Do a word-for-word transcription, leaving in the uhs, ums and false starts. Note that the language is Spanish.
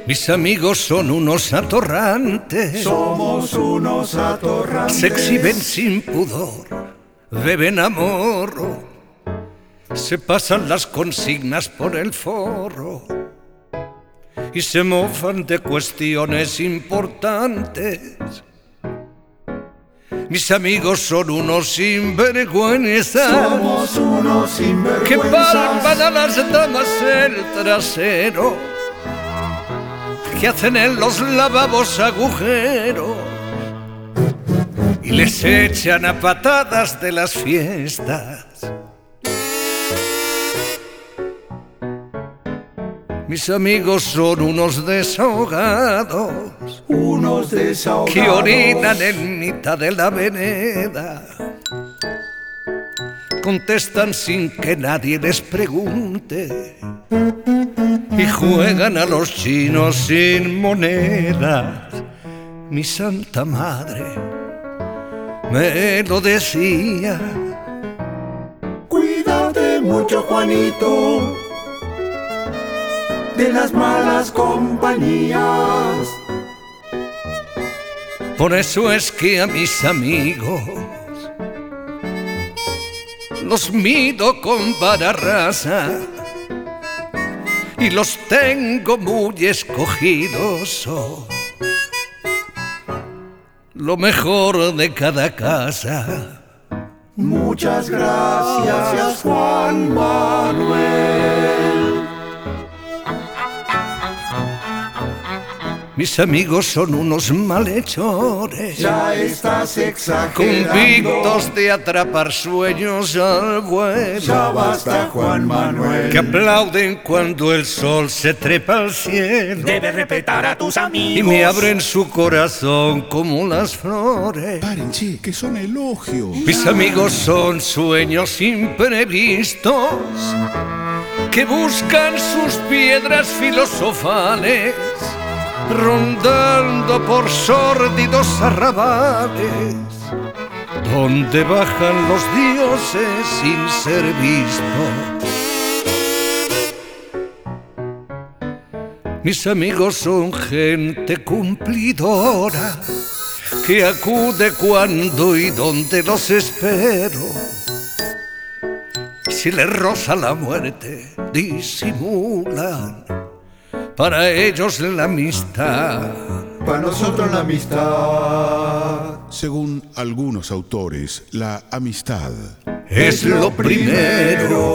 Mis amigos son unos atorrantes, somos unos atorrantes. Se exhiben sin pudor, beben a morro, se pasan las consignas por el forro y se mofan de cuestiones importantes. Mis amigos son unos sinvergüenzas, somos unos sinvergüenzas, que palpan a las damas el trasero, que hacen en los lavabos agujeros y les echan a patadas de las fiestas. Mis amigos son unos desahogados, unos desahogados, que orinan en mitad de la vereda, contestan sin que nadie les pregunte y juegan a los chinos sin monedas. Mi santa madre me lo decía. Cuídate mucho, Juanito, de las malas compañías. Por eso es que a mis amigos los mido con vara rasa y los tengo muy escogidos. Oh, lo mejor de cada casa. Muchas gracias, Juan Manuel. Mis amigos son unos malhechores, ya estás exagerando, convictos de atrapar sueños al vuelo. Ya basta, Juan Manuel, que aplauden cuando el sol se trepa al cielo. Debes respetar a tus amigos y me abren su corazón como las flores. Paren, che, que son elogios. Mis amigos son sueños imprevistos, que buscan sus piedras filosofales, rondando por sórdidos arrabales, donde bajan los dioses sin ser vistos. Mis amigos son gente cumplidora, que acude cuando y donde los espero. Si les roza la muerte, disimulan. Para ellos la amistad, para nosotros la amistad. Según algunos autores, la amistad es lo primero.